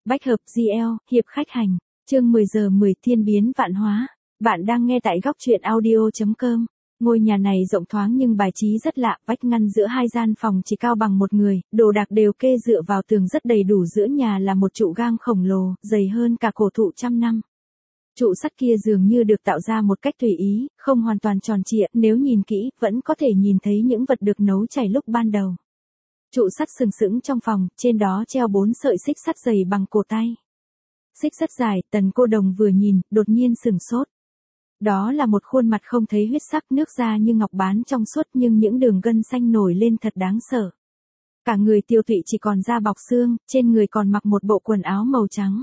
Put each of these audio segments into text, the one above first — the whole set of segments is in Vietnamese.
Bách hợp GL, hiệp khách hành. Chương 10 giờ 10 thiên biến vạn hóa. Bạn đang nghe tại góc truyện audio.com. Ngôi nhà này rộng thoáng nhưng bài trí rất lạ, vách ngăn giữa hai gian phòng chỉ cao bằng một người, đồ đạc đều kê dựa vào tường rất đầy đủ, giữa nhà là một trụ gang khổng lồ, dày hơn cả cổ thụ trăm năm. Trụ sắt kia dường như được tạo ra một cách tùy ý, không hoàn toàn tròn trịa, nếu nhìn kỹ, vẫn có thể nhìn thấy những vật được nấu chảy lúc ban đầu. Trụ sắt sừng sững trong phòng, trên đó treo 4 sợi xích sắt dày bằng cổ tay. Xích rất dài, Tần Cô Đồng vừa nhìn, đột nhiên sửng sốt. Đó là một khuôn mặt không thấy huyết sắc, nước da như ngọc bán trong suốt nhưng những đường gân xanh nổi lên thật đáng sợ. Cả người tiêu tụy chỉ còn da bọc xương, trên người còn mặc một bộ quần áo màu trắng.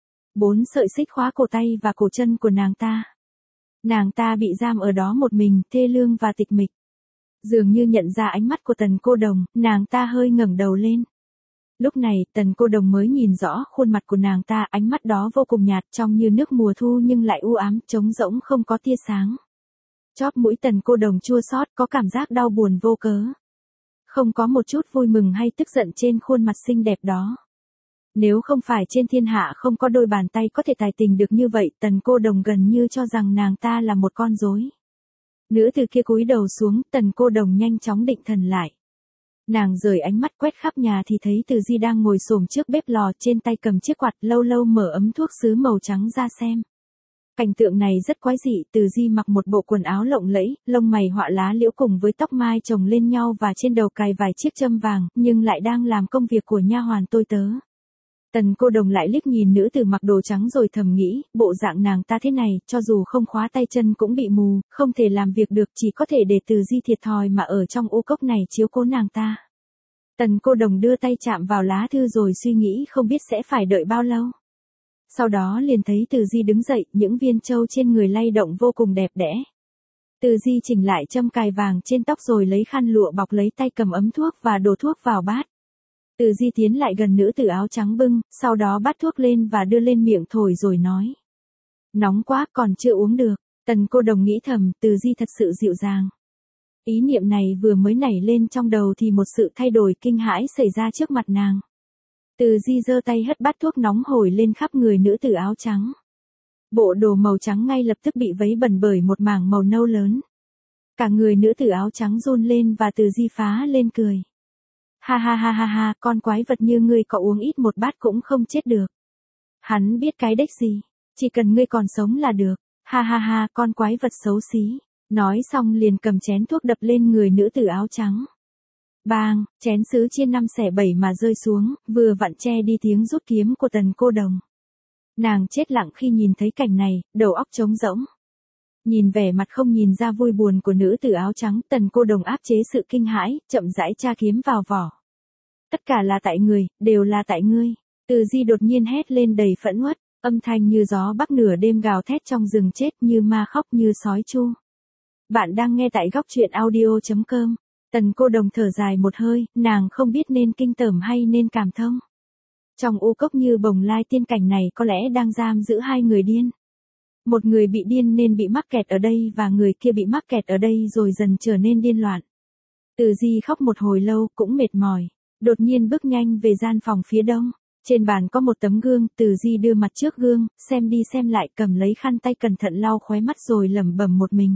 4 sợi xích khóa cổ tay và cổ chân của nàng ta. Nàng ta bị giam ở đó một mình, thê lương và tịch mịch. Dường như nhận ra ánh mắt của Tần Cô Đồng, nàng ta hơi ngẩng đầu lên. Lúc này, Tần Cô Đồng mới nhìn rõ khuôn mặt của nàng ta, ánh mắt đó vô cùng nhạt, trong như nước mùa thu nhưng lại u ám, trống rỗng không có tia sáng. Chóp mũi Tần Cô Đồng chua xót, có cảm giác đau buồn vô cớ. Không có một chút vui mừng hay tức giận trên khuôn mặt xinh đẹp đó. Nếu không phải trên thiên hạ không có đôi bàn tay có thể tài tình được như vậy, Tần Cô Đồng gần như cho rằng nàng ta là một con rối. Nữ từ kia cúi đầu xuống, Tần Cô Đồng nhanh chóng định thần lại. Nàng rời ánh mắt quét khắp nhà thì thấy Từ Di đang ngồi xổm trước bếp lò, trên tay cầm chiếc quạt, lâu lâu mở ấm thuốc sứ màu trắng ra xem. Cảnh tượng này rất quái dị, Từ Di mặc một bộ quần áo lộng lẫy, lông mày họa lá liễu cùng với tóc mai chồng lên nhau và trên đầu cài vài chiếc châm vàng, nhưng lại đang làm công việc của nha hoàn tôi tớ. Tần Cô Đồng lại liếc nhìn nữ tử mặc đồ trắng rồi thầm nghĩ, bộ dạng nàng ta thế này, cho dù không khóa tay chân cũng bị mù, không thể làm việc được, chỉ có thể để Từ Di thiệt thòi mà ở trong u cốc này chiếu cố nàng ta. Tần Cô Đồng đưa tay chạm vào lá thư rồi suy nghĩ không biết sẽ phải đợi bao lâu. Sau đó liền thấy Từ Di đứng dậy, những viên châu trên người lay động vô cùng đẹp đẽ. Từ Di chỉnh lại châm cài vàng trên tóc rồi lấy khăn lụa bọc lấy tay, cầm ấm thuốc và đổ thuốc vào bát. Từ Di tiến lại gần nữ tử áo trắng bưng, sau đó bắt thuốc lên và đưa lên miệng thổi rồi nói. Nóng quá, còn chưa uống được. Tần Cô Đồng nghĩ thầm, Từ Di thật sự dịu dàng. Ý niệm này vừa mới nảy lên trong đầu thì một sự thay đổi kinh hãi xảy ra trước mặt nàng. Từ Di giơ tay hất bát thuốc nóng hổi lên khắp người nữ tử áo trắng. Bộ đồ màu trắng ngay lập tức bị vấy bẩn bởi một mảng màu nâu lớn. Cả người nữ tử áo trắng run lên và Từ Di phá lên cười. Ha ha ha ha ha, con quái vật như ngươi có uống ít một bát cũng không chết được. Hắn biết cái đếch gì, chỉ cần ngươi còn sống là được. Ha ha ha, con quái vật xấu xí. Nói xong liền cầm chén thuốc đập lên người nữ tử áo trắng. Bang, chén sứ chia 5 xẻ 7 mà rơi xuống, vừa vặn che đi tiếng rút kiếm của Tần Cô Đồng. Nàng chết lặng khi nhìn thấy cảnh này, đầu óc trống rỗng. Nhìn vẻ mặt không nhìn ra vui buồn của nữ tử áo trắng, Tần Cô Đồng áp chế sự kinh hãi, chậm rãi tra kiếm vào vỏ. Tất cả là tại người, đều là tại ngươi. Từ Di đột nhiên hét lên đầy phẫn uất, âm thanh như gió bắc nửa đêm gào thét trong rừng chết, như ma khóc như sói chu. Bạn đang nghe tại góc truyện audio.com. Tần Cô Đồng thở dài một hơi, nàng không biết nên kinh tởm hay nên cảm thông. Trong u cốc như bồng lai tiên cảnh này có lẽ đang giam giữ hai người điên. Một người bị điên nên bị mắc kẹt ở đây và người kia bị mắc kẹt ở đây rồi dần trở nên điên loạn. Từ Di khóc một hồi lâu cũng mệt mỏi, đột nhiên bước nhanh về gian phòng phía đông. Trên bàn có một tấm gương, Từ Di đưa mặt trước gương, xem đi xem lại, cầm lấy khăn tay cẩn thận lau khóe mắt rồi lẩm bẩm một mình.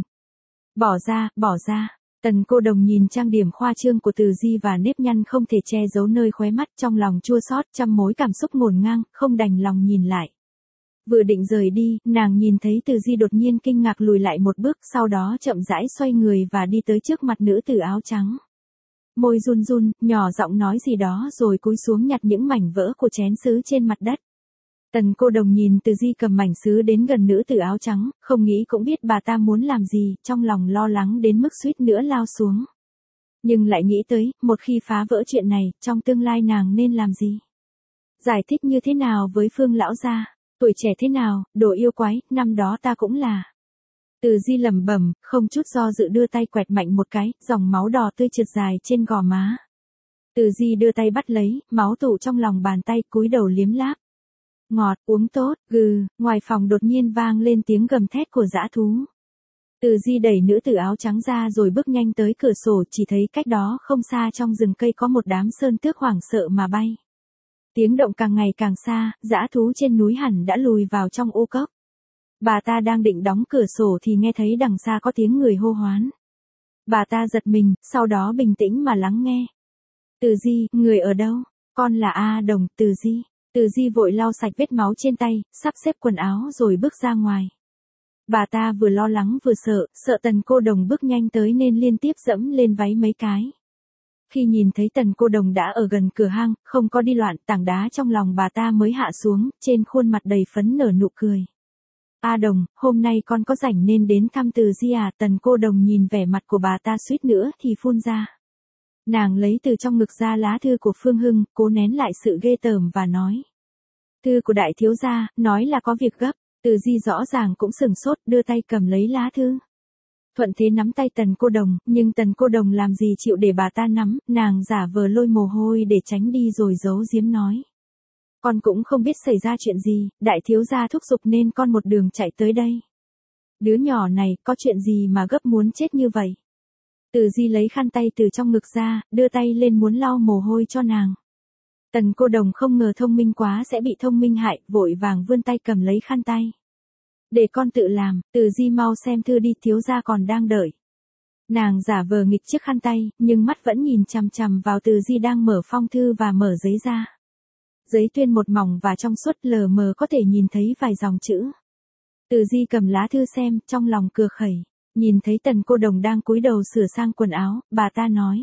Bỏ ra, bỏ ra. Tần Cô Đồng nhìn trang điểm khoa trương của Từ Di và nếp nhăn không thể che giấu nơi khóe mắt, trong lòng chua xót, trăm mối cảm xúc ngổn ngang, không đành lòng nhìn lại. Vừa định rời đi, nàng nhìn thấy Từ Di đột nhiên kinh ngạc lùi lại một bước, sau đó chậm rãi xoay người và đi tới trước mặt nữ tử áo trắng. Môi run run, nhỏ giọng nói gì đó rồi cúi xuống nhặt những mảnh vỡ của chén sứ trên mặt đất. Tần Cô Đồng nhìn Từ Di cầm mảnh sứ đến gần nữ tử áo trắng, không nghĩ cũng biết bà ta muốn làm gì, trong lòng lo lắng đến mức suýt nữa lao xuống. Nhưng lại nghĩ tới, một khi phá vỡ chuyện này, trong tương lai nàng nên làm gì? Giải thích như thế nào với Phương lão gia? Tuổi trẻ thế nào, đồ yêu quái, năm đó ta cũng là. Từ Di lẩm bẩm, không chút do dự đưa tay quẹt mạnh một cái, dòng máu đỏ tươi trượt dài trên gò má. Từ Di đưa tay bắt lấy, máu tụ trong lòng bàn tay, cúi đầu liếm láp. Ngọt, uống tốt, ngoài phòng đột nhiên vang lên tiếng gầm thét của dã thú. Từ Di đẩy nữ tử áo trắng ra rồi bước nhanh tới cửa sổ, chỉ thấy cách đó không xa trong rừng cây có một đám sơn tước hoảng sợ mà bay. Tiếng động càng ngày càng xa, dã thú trên núi hẳn đã lùi vào trong ô cốc. Bà ta đang định đóng cửa sổ thì nghe thấy đằng xa có tiếng người hô hoán. Bà ta giật mình, sau đó bình tĩnh mà lắng nghe. Từ Di, người ở đâu? Con là A Đồng, Từ Di. Từ Di vội lau sạch vết máu trên tay, sắp xếp quần áo rồi bước ra ngoài. Bà ta vừa lo lắng vừa sợ Tần Cô Đồng bước nhanh tới nên liên tiếp dẫm lên váy mấy cái. Khi nhìn thấy Tần Cô Đồng đã ở gần cửa hang, không có đi loạn, tảng đá trong lòng bà ta mới hạ xuống, trên khuôn mặt đầy phấn nở nụ cười. A Đồng, hôm nay con có rảnh nên đến thăm Từ Di à? Tần Cô Đồng nhìn vẻ mặt của bà ta suýt nữa thì phun ra. Nàng lấy từ trong ngực ra lá thư của Phương Hưng, cố nén lại sự ghê tởm và nói. Thư của đại thiếu gia, nói là có việc gấp. Từ Di rõ ràng cũng sừng sốt, đưa tay cầm lấy lá thư. Thuận thế nắm tay Tần Cô Đồng, nhưng Tần Cô Đồng làm gì chịu để bà ta nắm, nàng giả vờ lôi mồ hôi để tránh đi rồi giấu giếm nói. Con cũng không biết xảy ra chuyện gì, đại thiếu gia thúc giục nên con một đường chạy tới đây. Đứa nhỏ này, có chuyện gì mà gấp muốn chết như vậy? Từ Di lấy khăn tay từ trong ngực ra, đưa tay lên muốn lau mồ hôi cho nàng. Tần Cô Đồng không ngờ thông minh quá sẽ bị thông minh hại, vội vàng vươn tay cầm lấy khăn tay. Để con tự làm, Từ Di mau xem thư đi, thiếu gia còn đang đợi. Nàng giả vờ nghịch chiếc khăn tay, nhưng mắt vẫn nhìn chằm chằm vào Từ Di đang mở phong thư và mở giấy ra. Giấy tuyên một mỏng và trong suốt, lờ mờ có thể nhìn thấy vài dòng chữ. Từ Di cầm lá thư xem, trong lòng cười khẩy. Nhìn thấy Tần Cô Đồng đang cúi đầu sửa sang quần áo, bà ta nói.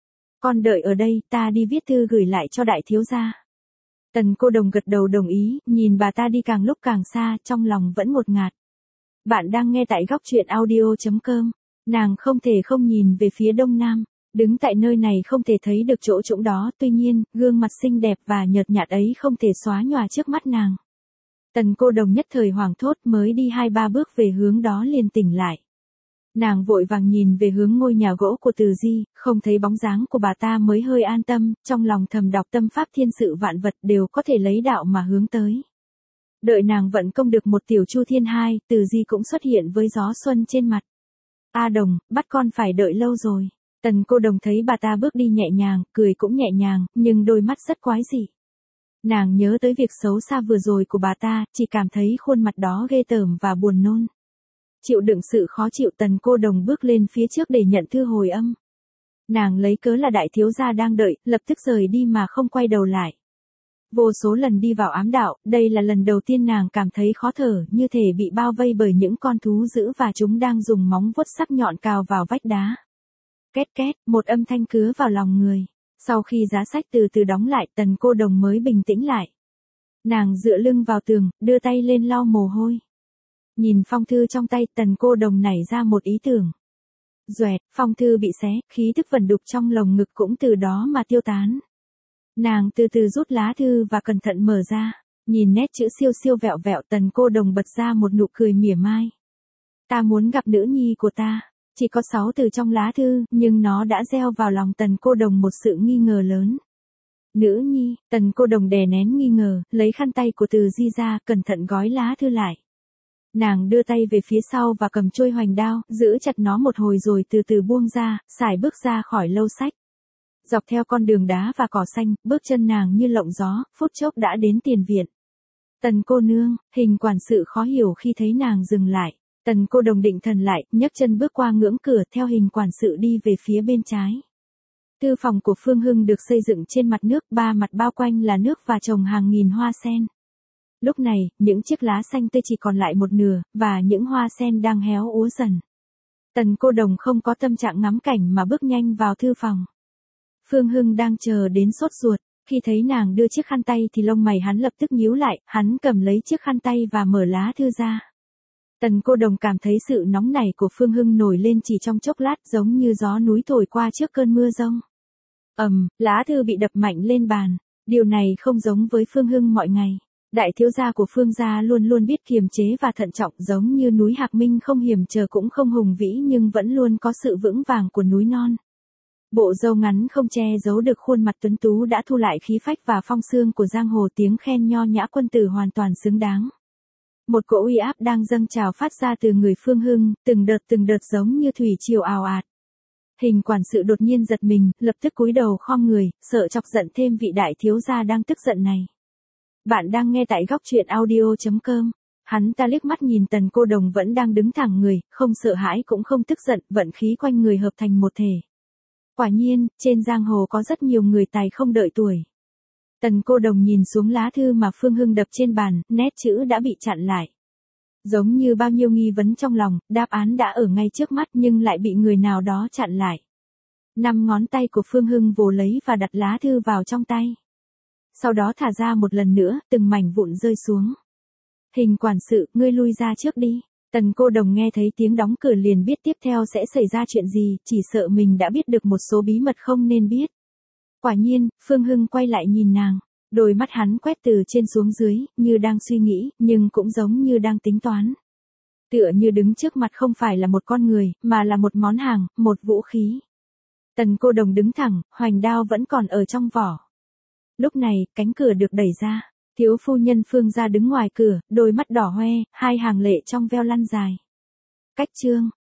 Con đợi ở đây, ta đi viết thư gửi lại cho đại thiếu gia. Tần Cô Đồng gật đầu đồng ý, nhìn bà ta đi càng lúc càng xa, trong lòng vẫn ngột ngạt. Bạn đang nghe tại góc truyện audio.com. Nàng không thể không nhìn về phía đông nam. Đứng tại nơi này không thể thấy được chỗ trũng đó, tuy nhiên, gương mặt xinh đẹp và nhợt nhạt ấy không thể xóa nhòa trước mắt nàng. Tần Cô Đồng nhất thời hoảng thốt, mới đi 2-3 bước về hướng đó liền tỉnh lại. Nàng vội vàng nhìn về hướng ngôi nhà gỗ của Từ Di, không thấy bóng dáng của bà ta mới hơi an tâm, trong lòng thầm đọc tâm pháp thiên sự vạn vật đều có thể lấy đạo mà hướng tới. Đợi nàng vận công được một tiểu chu thiên hai, Từ Di cũng xuất hiện với gió xuân trên mặt. A Đồng, bắt con phải đợi lâu rồi. Tần Cô Đồng thấy bà ta bước đi nhẹ nhàng, cười cũng nhẹ nhàng, nhưng đôi mắt rất quái dị. Nàng nhớ tới việc xấu xa vừa rồi của bà ta, chỉ cảm thấy khuôn mặt đó ghê tởm và buồn nôn. Chịu đựng sự khó chịu, Tần Cô Đồng bước lên phía trước để nhận thư hồi âm. Nàng lấy cớ là đại thiếu gia đang đợi, lập tức rời đi mà không quay đầu lại. Vô số lần đi vào ám đạo, đây là lần đầu tiên nàng cảm thấy khó thở, như thể bị bao vây bởi những con thú dữ và chúng đang dùng móng vuốt sắc nhọn cào vào vách đá. Két két, một âm thanh cứa vào lòng người. Sau khi giá sách từ từ đóng lại, Tần Cô Đồng mới bình tĩnh lại. Nàng dựa lưng vào tường, đưa tay lên lau mồ hôi. Nhìn phong thư trong tay, Tần Cô Đồng nảy ra một ý tưởng. Doẹt, phong thư bị xé, khí tức vẩn đục trong lồng ngực cũng từ đó mà tiêu tán. Nàng từ từ rút lá thư và cẩn thận mở ra, nhìn nét chữ siêu siêu vẹo vẹo, Tần Cô Đồng bật ra một nụ cười mỉa mai. Ta muốn gặp nữ nhi của ta. Chỉ có 6 từ trong lá thư, nhưng nó đã gieo vào lòng Tần Cô Đồng một sự nghi ngờ lớn. Nữ nhi, Tần Cô Đồng đè nén nghi ngờ, lấy khăn tay của Từ Di ra, cẩn thận gói lá thư lại. Nàng đưa tay về phía sau và cầm chuôi hoành đao, giữ chặt nó một hồi rồi từ từ buông ra, sải bước ra khỏi lâu sách. Dọc theo con đường đá và cỏ xanh, bước chân nàng như lộng gió, phút chốc đã đến tiền viện. Tần cô nương, Hình quản sự khó hiểu khi thấy nàng dừng lại. Tần Cô Đồng định thần lại, nhấc chân bước qua ngưỡng cửa, theo Hình quản sự đi về phía bên trái. Thư phòng của Phương Hưng được xây dựng trên mặt nước, 3 mặt bao quanh là nước và trồng hàng nghìn hoa sen. Lúc này, những chiếc lá xanh tươi chỉ còn lại một nửa, và những hoa sen đang héo úa dần. Tần Cô Đồng không có tâm trạng ngắm cảnh mà bước nhanh vào thư phòng. Phương Hưng đang chờ đến sốt ruột, khi thấy nàng đưa chiếc khăn tay thì lông mày hắn lập tức nhíu lại, hắn cầm lấy chiếc khăn tay và mở lá thư ra. Tần Cô Đồng cảm thấy sự nóng nảy của Phương Hưng nổi lên chỉ trong chốc lát, giống như gió núi thổi qua trước cơn mưa giông. Lá thư bị đập mạnh lên bàn. Điều này không giống với Phương Hưng mọi ngày. Đại thiếu gia của Phương gia luôn luôn biết kiềm chế và thận trọng, giống như núi Hạc Minh không hiểm trở cũng không hùng vĩ nhưng vẫn luôn có sự vững vàng của núi non. Bộ râu ngắn không che giấu được khuôn mặt tuấn tú đã thu lại khí phách và phong sương của giang hồ, tiếng khen nho nhã quân tử hoàn toàn xứng đáng. Một cỗ uy áp đang dâng trào phát ra từ người Phương Hưng, từng đợt giống như thủy triều ào ạt. Hình quản sự đột nhiên giật mình, lập tức cúi đầu khom người, sợ chọc giận thêm vị đại thiếu gia đang tức giận này. Bạn đang nghe tại góc truyện audio.com. Hắn ta liếc mắt nhìn Tần Cô Đồng vẫn đang đứng thẳng người, không sợ hãi cũng không tức giận, vận khí quanh người hợp thành một thể. Quả nhiên, trên giang hồ có rất nhiều người tài không đợi tuổi. Tần Cô Đồng nhìn xuống lá thư mà Phương Hưng đập trên bàn, nét chữ đã bị chặn lại. Giống như bao nhiêu nghi vấn trong lòng, đáp án đã ở ngay trước mắt nhưng lại bị người nào đó chặn lại. 5 ngón tay của Phương Hưng vồ lấy và đặt lá thư vào trong tay. Sau đó thả ra một lần nữa, từng mảnh vụn rơi xuống. Hình quản sự, ngươi lui ra trước đi. Tần Cô Đồng nghe thấy tiếng đóng cửa liền biết tiếp theo sẽ xảy ra chuyện gì, chỉ sợ mình đã biết được một số bí mật không nên biết. Quả nhiên, Phương Hưng quay lại nhìn nàng. Đôi mắt hắn quét từ trên xuống dưới, như đang suy nghĩ, nhưng cũng giống như đang tính toán. Tựa như đứng trước mặt không phải là một con người, mà là một món hàng, một vũ khí. Tần Cô Đồng đứng thẳng, hoành đao vẫn còn ở trong vỏ. Lúc này, cánh cửa được đẩy ra. Thiếu phu nhân Phương gia đứng ngoài cửa, đôi mắt đỏ hoe, hai hàng lệ trong veo lăn dài. Cách chương,